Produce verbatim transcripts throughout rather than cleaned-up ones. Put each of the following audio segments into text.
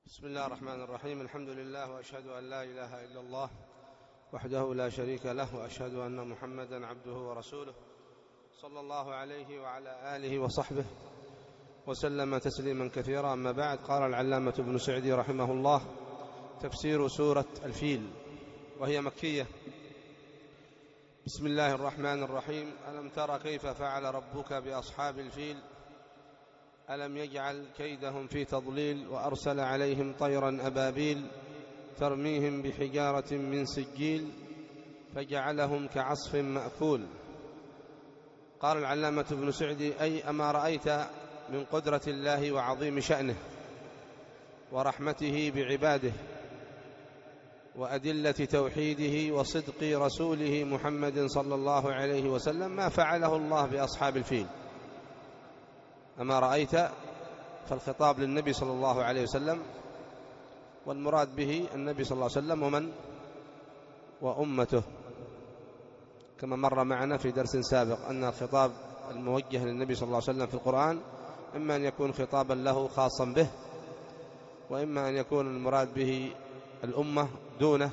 بسم الله الرحمن الرحيم. الحمد لله، وأشهد أن لا إله إلا الله وحده لا شريك له، وأشهد أن محمدا عبده ورسوله صلى الله عليه وعلى آله وصحبه وسلم تسليما كثيرا. أما بعد، قال العلامة ابن سعدي رحمه الله: تفسير سورة الفيل، وهي مكية. بسم الله الرحمن الرحيم. ألم تر كيف فعل ربك بأصحاب الفيل ألم يجعل كيدهم في تضليل وأرسل عليهم طيرا أبابيل ترميهم بحجارة من سجيل فجعلهم كعصف مأكول. قال العلامة ابن سعدي: أي أما رأيت من قدرة الله وعظيم شأنه ورحمته بعباده وأدلة توحيده وصدق رسوله محمد صلى الله عليه وسلم ما فعله الله بأصحاب الفيل. أما رأيت، فالخطاب للنبي صلى الله عليه وسلم، والمراد به النبي صلى الله عليه وسلم ومن وأمته، كما مر معنا في درس سابق أن الخطاب الموجه للنبي صلى الله عليه وسلم في القرآن إما أن يكون خطابا له خاصا به، وإما أن يكون المراد به الأمة دونه،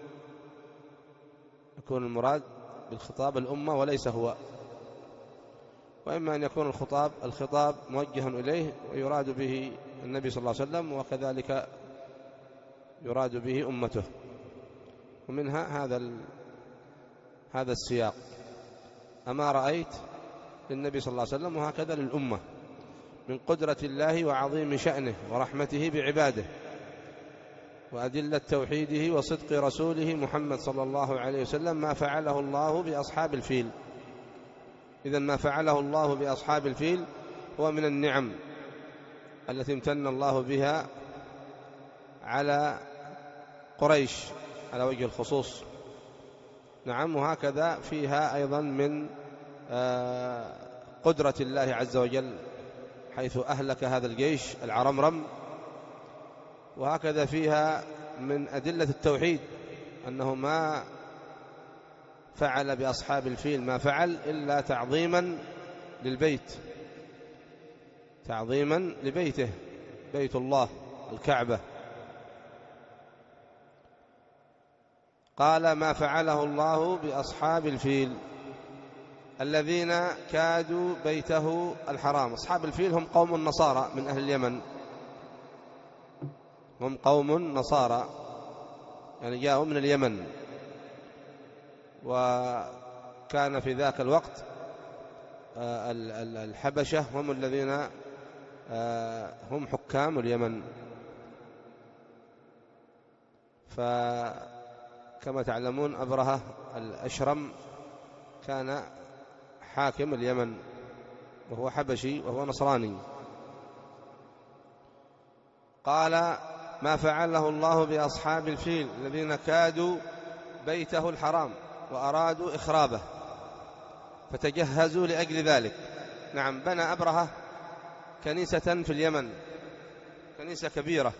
يكون المراد بالخطاب الأمة وليس هو، وإما أن يكون الخطاب الخطاب موجه إليه ويراد به النبي صلى الله عليه وسلم، وكذلك يراد به أمته. ومنها هذا هذا السياق: أما رأيت للنبي صلى الله عليه وسلم، وهكذا للأمة، من قدرة الله وعظيم شأنه ورحمته بعباده وأدلة توحيده وصدق رسوله محمد صلى الله عليه وسلم ما فعله الله بأصحاب الفيل. إذن ما فعله الله بأصحاب الفيل هو من النعم التي امتن الله بها على قريش على وجه الخصوص. نعم، وهكذا فيها أيضا من قدرة الله عز وجل، حيث أهلك هذا الجيش العرمرم. وهكذا فيها من أدلة التوحيد، أنه ما فعل بأصحاب الفيل ما فعل إلا تعظيما للبيت، تعظيما لبيته، بيت الله الكعبة. قال: ما فعله الله بأصحاب الفيل الذين كادوا بيته الحرام. أصحاب الفيل هم قوم النصارى من أهل اليمن، هم قوم نصارى، يعني جاءوا من اليمن، وكان في ذاك الوقت الحبشة هم الذين هم حكام اليمن. فكما تعلمون أبرهة الأشرم كان حاكم اليمن، وهو حبشي وهو نصراني. قال: ما فعله الله بأصحاب الفيل الذين كادوا بيته الحرام وأرادوا إخرابه فتجهزوا لأجل ذلك. نعم، بنى أبرهة كنيسة في اليمن، كنيسة كبيرة،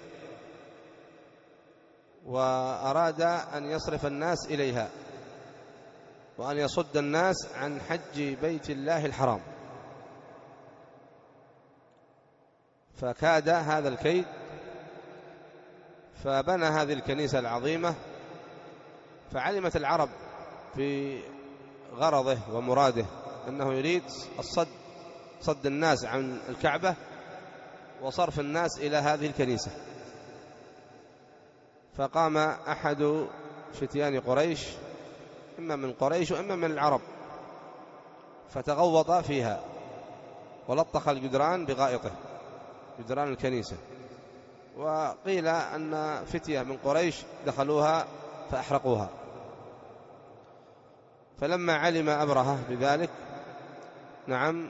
وأراد أن يصرف الناس إليها وأن يصد الناس عن حج بيت الله الحرام، فكاد هذا الكيد، فبنى هذه الكنيسة العظيمة. فعلمت العرب في غرضه ومراده أنه يريد الصد صد الناس عن الكعبة وصرف الناس إلى هذه الكنيسة. فقام أحد فتيان قريش، إما من قريش وإما من العرب، فتغوط فيها ولطخ الجدران بغائطه، جدران الكنيسة. وقيل أن فتية من قريش دخلوها فأحرقوها. فلما علم أبرهة بذلك، نعم،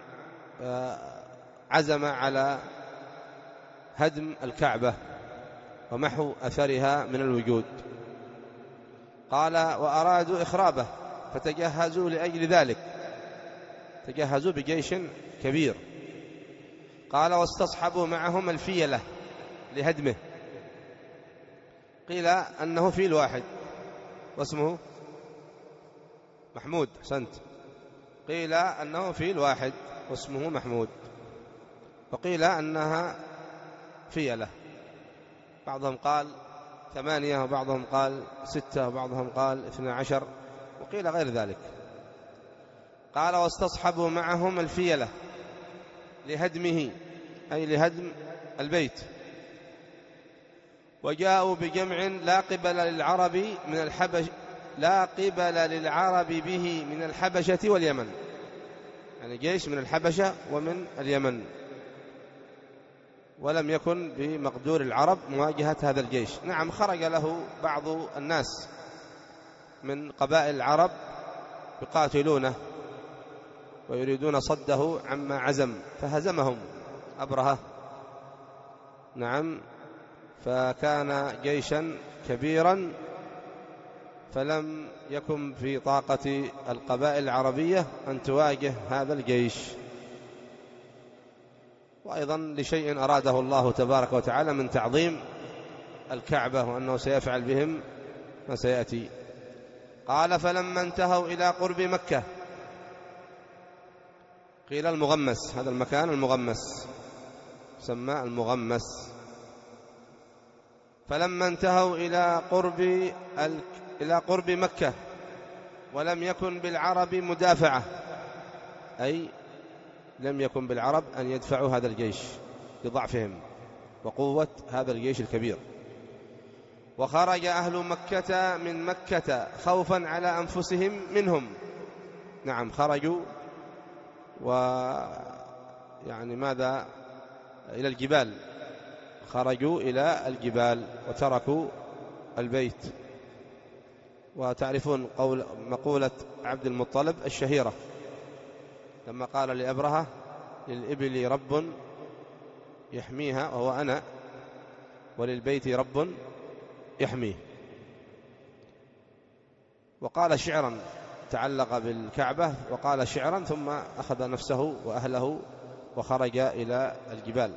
عزم على هدم الكعبة ومحو أثرها من الوجود. قال: وأرادوا إخرابه فتجهزوا لأجل ذلك، تجهزوا بجيش كبير. قال: واستصحبوا معهم الفيلة لهدمه. قيل أنه فيل واحد واسمه محمود، حسنت. قيل أنه فيل واحد واسمه محمود، وقيل أنها فيلة. بعضهم قال ثمانية وبعضهم قال ستة وبعضهم قال اثنى عشر وقيل غير ذلك. قال واستصحبوا معهم الفيلة لهدمه أي لهدم البيت، وجاءوا بجمع لا قبل للعرب من الحبش لا قبل للعرب به من الحبشة واليمن، يعني جيش من الحبشة ومن اليمن، ولم يكن بمقدور العرب مواجهة هذا الجيش. نعم خرج له بعض الناس من قبائل العرب يقاتلونه ويريدون صده عما عزم فهزمهم أبرهة. نعم فكان جيشا كبيرا، فلم يكن في طاقة القبائل العربية أن تواجه هذا الجيش. وأيضا لشيء أراده الله تبارك وتعالى من تعظيم الكعبة وأنه سيفعل بهم ما سيأتي. قال فلما انتهوا إلى قرب مكة، قيل المغمس، هذا المكان المغمس سمى المغمس. فلما انتهوا إلى قرب ال... إلى قرب مكة ولم يكن بالعرب مدافعة، أي لم يكن بالعرب أن يدفعوا هذا الجيش لضعفهم وقوة هذا الجيش الكبير. وخرج أهل مكة من مكة خوفا على أنفسهم منهم. نعم خرجوا ويعني ماذا إلى الجبال، خرجوا إلى الجبال وتركوا البيت. وتعرفون قول مقولة عبد المطلب الشهيرة لما قال لأبرهة للإبل رب يحميها وهو أنا، وللبيت رب يحميه. وقال شعرا تعلق بالكعبة وقال شعرا ثم أخذ نفسه وأهله وخرج إلى الجبال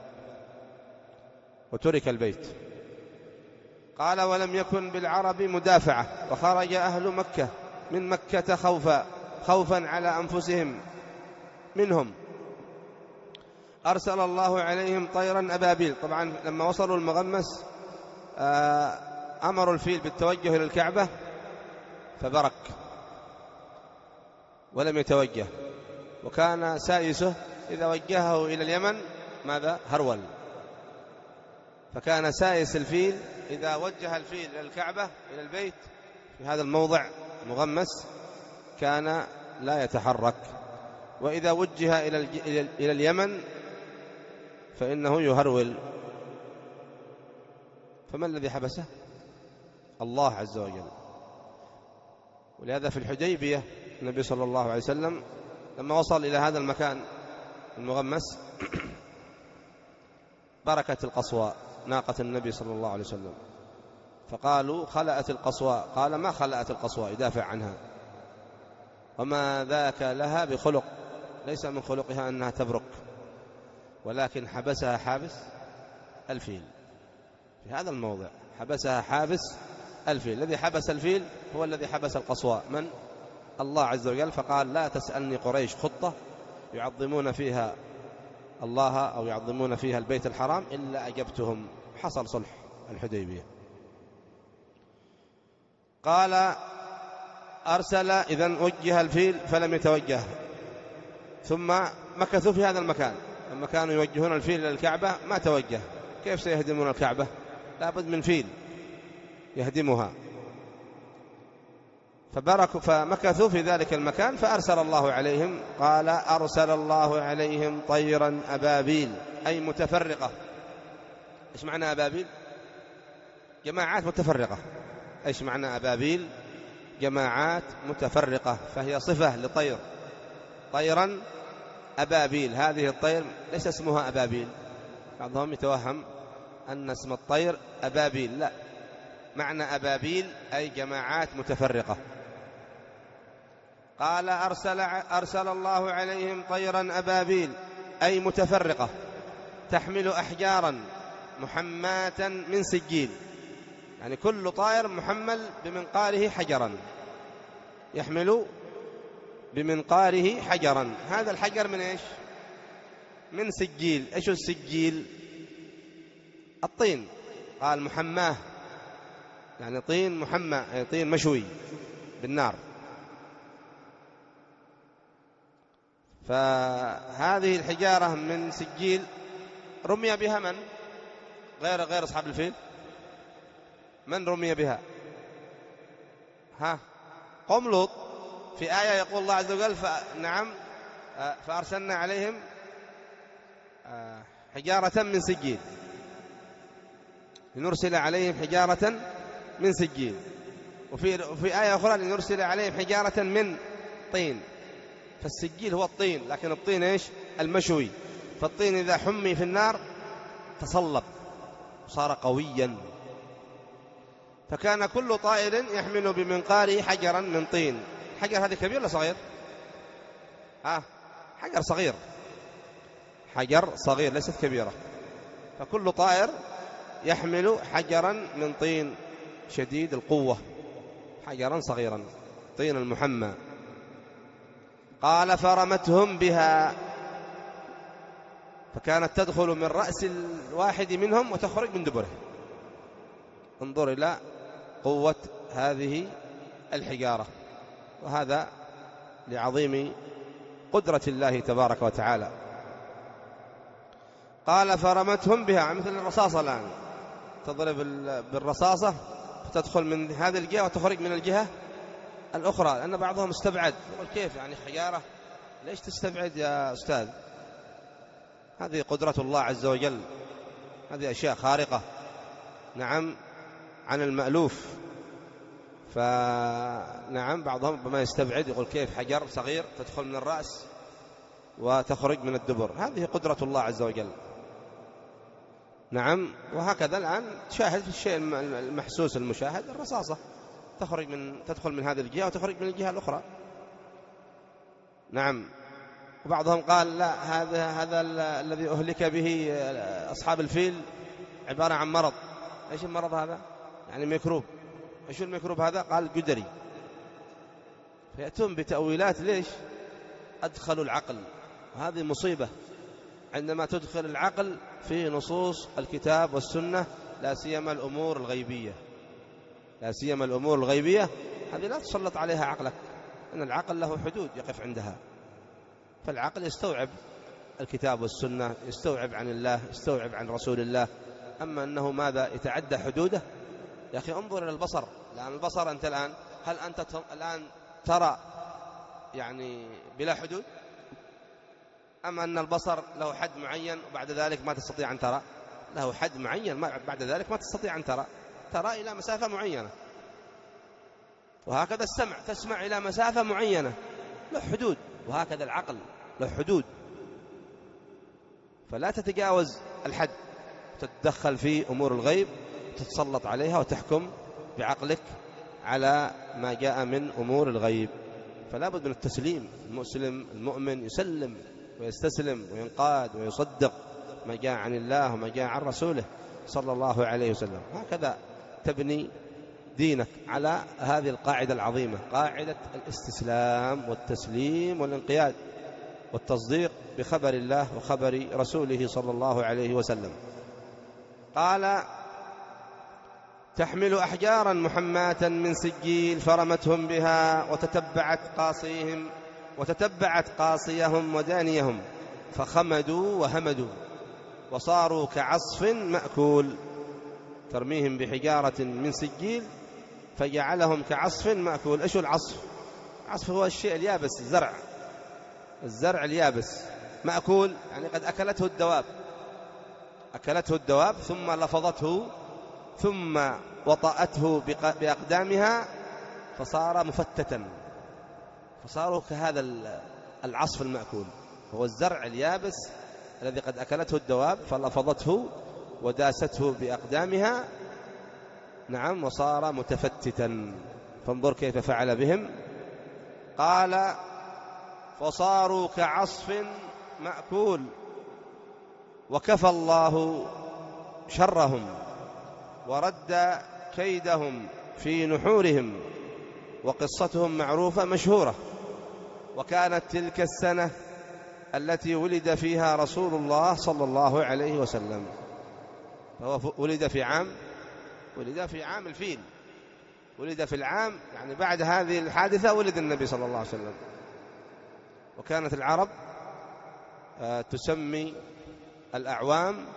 وترك البيت. قال ولم يكن بالعرب مدافعة، وخرج أهل مكة من مكة خوفا خوفا على أنفسهم منهم. أرسل الله عليهم طيرا أبابيل. طبعا لما وصلوا المغمس أمروا الفيل بالتوجه إلى الكعبة فبرك ولم يتوجه، وكان سائسه إذا وجهه إلى اليمن ماذا هرول، فكان سائس الفيل إذا وجه الفيل إلى الكعبة إلى البيت في هذا الموضع مغمس كان لا يتحرك، وإذا وجه إلى إلى اليمن فإنه يهرول. فما الذي حبسه؟ الله عز وجل. ولهذا في الحديبية النبي صلى الله عليه وسلم لما وصل إلى هذا المكان المغمس بركت القصواء ناقة النبي صلى الله عليه وسلم، فقالوا خلأت القصواء. قال ما خلأت القصواء، يدافع عنها، وما ذاك لها بخلق، ليس من خلقها أنها تبرك، ولكن حبسها حابس الفيل في هذا الموضع، حبسها حابس الفيل. الذي حبس الفيل هو الذي حبس القصواء، من؟ الله عز وجل. فقال لا تسألني قريش خطة يعظمون فيها الله أو يعظمون فيها البيت الحرام إلا أجبتهم. حصل صلح الحديبية. قال أرسل إذن وجه الفيل فلم يتوجه، ثم مكثوا في هذا المكان لما كانوا يوجهون الفيل إلى الكعبة ما توجه. كيف سيهدمون الكعبة؟ لابد من فيل يهدمها. فبركوا فمكثوا في ذلك المكان فأرسل الله عليهم. قال أرسل الله عليهم طيرا أبابيل أي متفرقة. إيش معنى أبابيل؟ جماعات متفرقة. إيش معنى أبابيل؟ جماعات متفرقة، فهي صفة لطير، طيرا أبابيل. هذه الطير ليس اسمها أبابيل، بعضهم يتوهم أن اسم الطير أبابيل، لا، معنى أبابيل أي جماعات متفرقة. قال أرسل, أرسل الله عليهم طيرا أبابيل أي متفرقة تحمل أحجارا محماة من سجيل، يعني كل طائر محمل بمنقاره حجرا، يحمل بمنقاره حجرا. هذا الحجر من إيش؟ من سجيل. إيش السجيل؟ الطين. قال محماه يعني طين محمى، يعني طين مشوي بالنار. فهذه الحجارة من سجيل رمي بها من غير غير أصحاب الفيل؟ من رمي بها؟ ها قوم لوط. في آية يقول الله عز وجل نعم فأرسلنا عليهم حجارة من سجيل، لنرسل عليهم حجارة من سجيل. وفي وفي آية أخرى لنرسل عليهم حجارة من طين. فالسجيل هو الطين، لكن الطين إيش؟ المشوي. فالطين إذا حمي في النار تصلب صار قويا. فكان كل طائر يحمل بمنقاره حجرا من طين. حجر هذه كبير ولا صغير؟ ها حجر صغير، حجر صغير ليست كبيرة. فكل طائر يحمل حجرا من طين شديد القوة، حجرا صغيرا، طين المحمى. قال فرمتهم بها، فكانت تدخل من رأس الواحد منهم وتخرج من دبره. انظر إلى قوة هذه الحجارة، وهذا لعظيم قدرة الله تبارك وتعالى. قال فرمتهم بها، مثل الرصاصة الآن تضرب بالرصاصة فتدخل من هذه الجهة وتخرج من الجهة الأخرى. لأن بعضهم استبعد، يقول كيف يعني حجارة؟ ليش تستبعد يا أستاذ؟ هذه قدرة الله عز وجل، هذه أشياء خارقة نعم عن المألوف. فنعم بعضهم بما يستبعد يقول كيف حجر صغير تدخل من الرأس وتخرج من الدبر؟ هذه قدرة الله عز وجل. نعم. وهكذا الآن تشاهد في الشيء المحسوس المشاهد، الرصاصة تخرج من تدخل من هذه الجهة وتخرج من الجهة الأخرى. نعم. وبعضهم قال لا، هذا هذا الذي أهلك به أصحاب الفيل عبارة عن مرض. إيش المرض هذا؟ يعني ميكروب. إيش الميكروب هذا؟ قال قدري. فيأتون بتأويلات. ليش؟ أدخلوا العقل، وهذه مصيبة عندما تدخل العقل في نصوص الكتاب والسنة، لا سيما الأمور الغيبية. لا سيما الأمور الغيبية هذه لا تسلط عليها عقلك، أن العقل له حدود يقف عندها. فالعقل يستوعب الكتاب والسنة، يستوعب عن الله، يستوعب عن رسول الله. أما أنه ماذا يتعدى حدوده؟ يا أخي انظر إلى البصر. لأن البصر أنت الآن، هل أنت الآن ترى يعني بلا حدود؟ أما أن البصر له حد معين وبعد ذلك ما تستطيع أن ترى؟ له حد معين، بعد ذلك ما تستطيع أن ترى، ترى إلى مسافة معينة. وهكذا السمع، تسمع إلى مسافة معينة، له حدود. وهكذا العقل له حدود، فلا تتجاوز الحد، تتدخل في أمور الغيب، تتسلط عليها وتحكم بعقلك على ما جاء من أمور الغيب. فلا بد من التسليم. المسلم المؤمن يسلم ويستسلم وينقاد ويصدق ما جاء عن الله وما جاء عن رسوله صلى الله عليه وسلم. هكذا تبني دينك على هذه القاعدة العظيمة، قاعدة الاستسلام والتسليم والانقياد والتصديق بخبر الله وخبر رسوله صلى الله عليه وسلم. قال تحمل أحجارا محماة من سجيل فرمتهم بها وتتبعت قاصيهم وتتبعت قاصيهم ودانيهم فخمدوا وهمدوا وصاروا كعصف مأكول. ترميهم بحجارة من سجيل فجعلهم كعصف مأكول. إيش العصف؟ العصف هو الشيء اليابس، الزرع، الزرع اليابس. مأكول يعني قد أكلته الدواب، أكلته الدواب ثم لفظته ثم وطأته بأقدامها فصار مفتتا، فصاروا كهذا العصف المأكول. هو الزرع اليابس الذي قد أكلته الدواب فلفظته وداسته بأقدامها. نعم. وصار متفتتا. فانظر كيف فعل بهم. قال فصاروا كعصف مأكول وكفى الله شرهم ورد كيدهم في نحورهم. وقصتهم معروفة مشهورة. وكانت تلك السنة التي ولد فيها رسول الله صلى الله عليه وسلم. فهو ولد في عام ولد في عام الفيل، ولد في العام يعني بعد هذه الحادثة ولد النبي صلى الله عليه وسلم. وكانت العرب تسمي الأعوام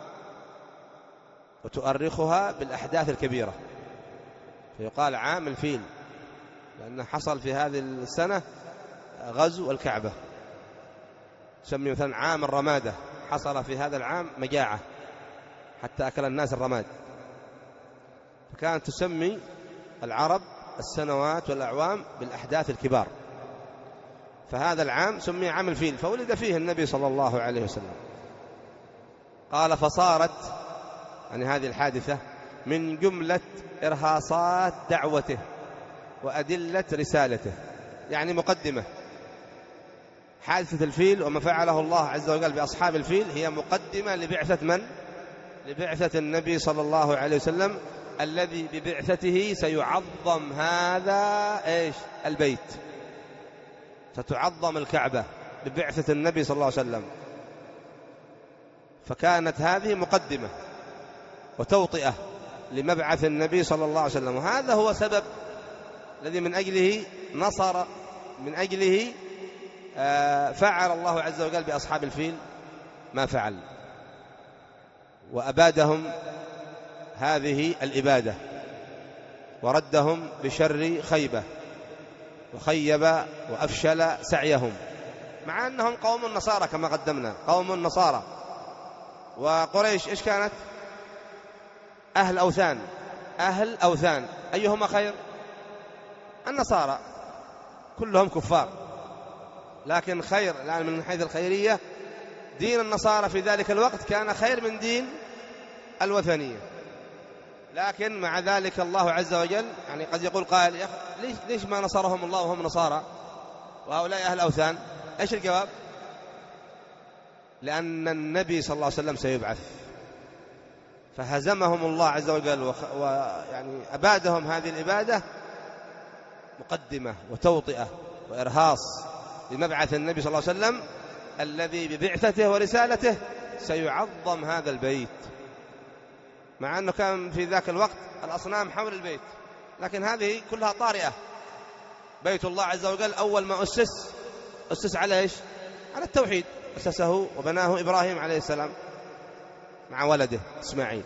وتؤرخها بالأحداث الكبيرة، فيقال عام الفيل لأنه حصل في هذه السنة غزو الكعبة. تسمي مثلا عام الرمادة، حصل في هذا العام مجاعة حتى أكل الناس الرماد. فكانت تسمي العرب السنوات والأعوام بالأحداث الكبار، فهذا العام سمي عام الفيل، فولد فيه النبي صلى الله عليه وسلم. قال فصارت يعني هذه الحادثة من جملة إرهاصات دعوته وأدلة رسالته، يعني مقدمة. حادثة الفيل وما فعله الله عز وجل بأصحاب الفيل هي مقدمة لبعثة من؟ لبعثة النبي صلى الله عليه وسلم، الذي ببعثته سيعظم هذا إيش؟ البيت، ستعظم الكعبة ببعثة النبي صلى الله عليه وسلم. فكانت هذه مقدمة وتوطئة لمبعث النبي صلى الله عليه وسلم، وهذا هو سبب الذي من أجله نصر، من أجله فعل الله عز وجل بأصحاب الفيل ما فعل، وأبادهم هذه الإبادة وردهم بشر خيبة، وخيب وأفشل سعيهم، مع أنهم قوم النصارى كما قدمنا، قوم النصارى. وقريش إيش كانت؟ أهل أوثان، أهل أوثان. أيهما خير؟ النصارى، كلهم كفار، لكن خير الآن من حيث الخيرية دين النصارى في ذلك الوقت كان خير من دين الوثنية. لكن مع ذلك الله عز وجل يعني قد يقول قائل يا أخي ليش, ليش ما نصرهم الله وهم نصارى وهؤلاء أهل أوثان؟ إيش الجواب؟ لأن النبي صلى الله عليه وسلم سيبعث، فهزمهم الله عز وجل ويعني أبادهم هذه الإبادة مقدمة وتوطئة وإرهاص لمبعث النبي صلى الله عليه وسلم، الذي ببعثته ورسالته سيعظم هذا البيت. مع أنه كان في ذاك الوقت الأصنام حول البيت، لكن هذه كلها طارئة. بيت الله عز وجل أول ما أسس أسس على إيش؟ على التوحيد، أسسه وبناه إبراهيم عليه السلام مع ولده إسماعيل،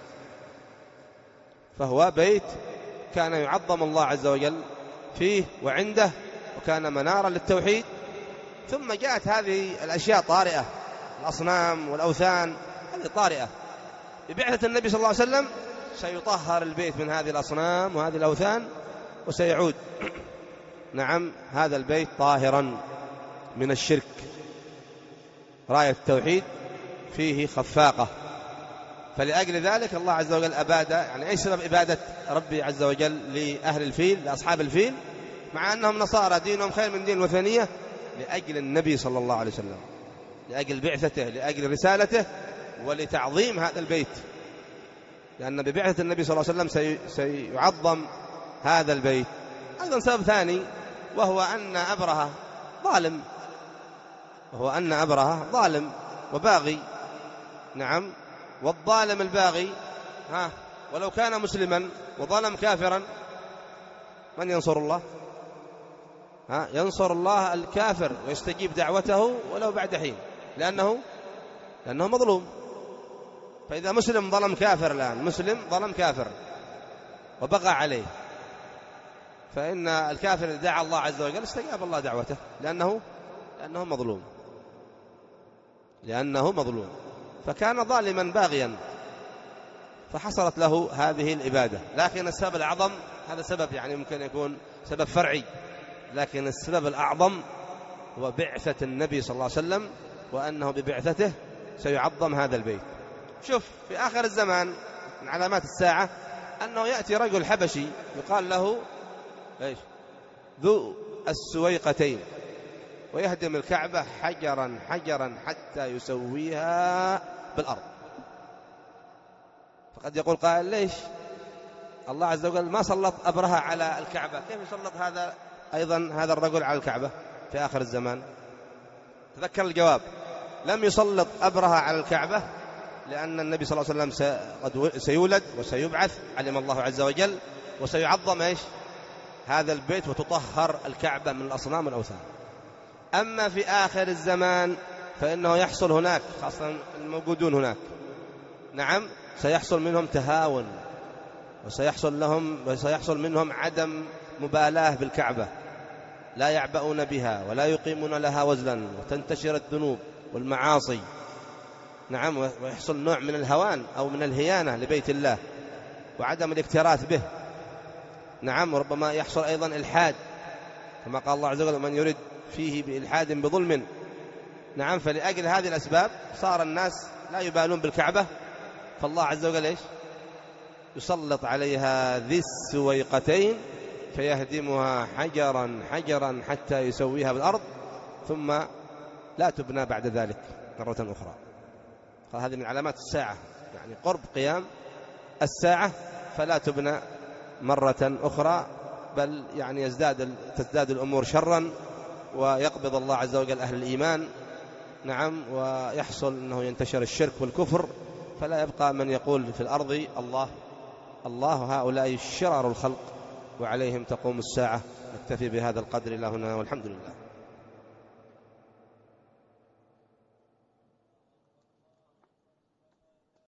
فهو بيت كان يعظم الله عز وجل فيه وعنده، وكان منارا للتوحيد. ثم جاءت هذه الأشياء طارئة، الأصنام والأوثان هذه طارئة. ببعثة النبي صلى الله عليه وسلم سيطهر البيت من هذه الأصنام وهذه الأوثان، وسيعود نعم هذا البيت طاهرا من الشرك. راية التوحيد فيه خفاقة، فلأجل ذلك الله عز وجل أباد. يعني أي سبب إبادة ربي عز وجل لأهل الفيل لأصحاب الفيل مع أنهم نصارى دينهم خير من دين الوثنية؟ لأجل النبي صلى الله عليه وسلم، لأجل بعثته، لأجل رسالته، ولتعظيم هذا البيت، لأن ببعثة النبي صلى الله عليه وسلم سيعظم هذا البيت. أيضا سبب ثاني وهو أن أبرهة ظالم، وهو أن أبرهة ظالم وباغي. نعم، والظالم الباغي ها ولو كان مسلما وظلم كافرا من ينصر الله؟ ها ينصر الله الكافر ويستجيب دعوته ولو بعد حين، لأنه لأنه مظلوم. فإذا مسلم ظلم كافر، الآن مسلم ظلم كافر وبغى عليه، فإن الكافر إذا دعا الله عز وجل استجاب الله دعوته، لأنه لأنه مظلوم، لأنه مظلوم فكان ظالما باغيا، فحصلت له هذه الإبادة. لكن السبب الأعظم، هذا سبب يعني ممكن يكون سبب فرعي، لكن السبب الأعظم هو بعثة النبي صلى الله عليه وسلم، وأنه ببعثته سيعظم هذا البيت. شوف في آخر الزمان من علامات الساعة أنه يأتي رجل حبشي يقال له إيش؟ ذو السويقتين، ويهدم الكعبة حجرا حجرا حتى يسويها بالأرض. فقد يقول قائل ليش الله عز وجل ما سلط أبرهة على الكعبة؟ كيف يسلط هذا أيضا هذا الرجل على الكعبة في آخر الزمان؟ تذكر الجواب، لم يسلط أبرهة على الكعبة لأن النبي صلى الله عليه وسلم قد سيولد وسيبعث، علم الله عز وجل، وسيعظم إيش هذا البيت وتطهر الكعبة من الأصنام والأوثان. أما في آخر الزمان فإنه يحصل هناك، خاصة الموجودون هناك، نعم، سيحصل منهم تهاون، وسيحصل لهم وسيحصل منهم عدم مبالاة بالكعبة، لا يعبؤون بها ولا يقيمون لها وزنا، وتنتشر الذنوب والمعاصي، نعم، ويحصل نوع من الهوان أو من الهيانة لبيت الله وعدم الاكتراث به، نعم، وربما يحصل أيضا إلحاد، كما قال الله عز وجل: من يرد فيه بإلحاد بظلم، نعم. فلأجل هذه الأسباب صار الناس لا يبالون بالكعبة، فالله عز وجل إيش يسلط عليها ذي السويقتين فيهدمها حجرا حجرا حتى يسويها بالأرض، ثم لا تبنى بعد ذلك مرة أخرى. فهذه من علامات الساعة، يعني قرب قيام الساعة، فلا تبنى مرة أخرى، بل يعني يزداد تزداد الأمور شرا، ويقبض الله عز وجل أهل الإيمان، نعم، ويحصل أنه ينتشر الشرك والكفر، فلا يبقى من يقول في الأرض الله الله، هؤلاء شرار الخلق وعليهم تقوم الساعة. نكتفي بهذا القدر إلى هنا، والحمد لله.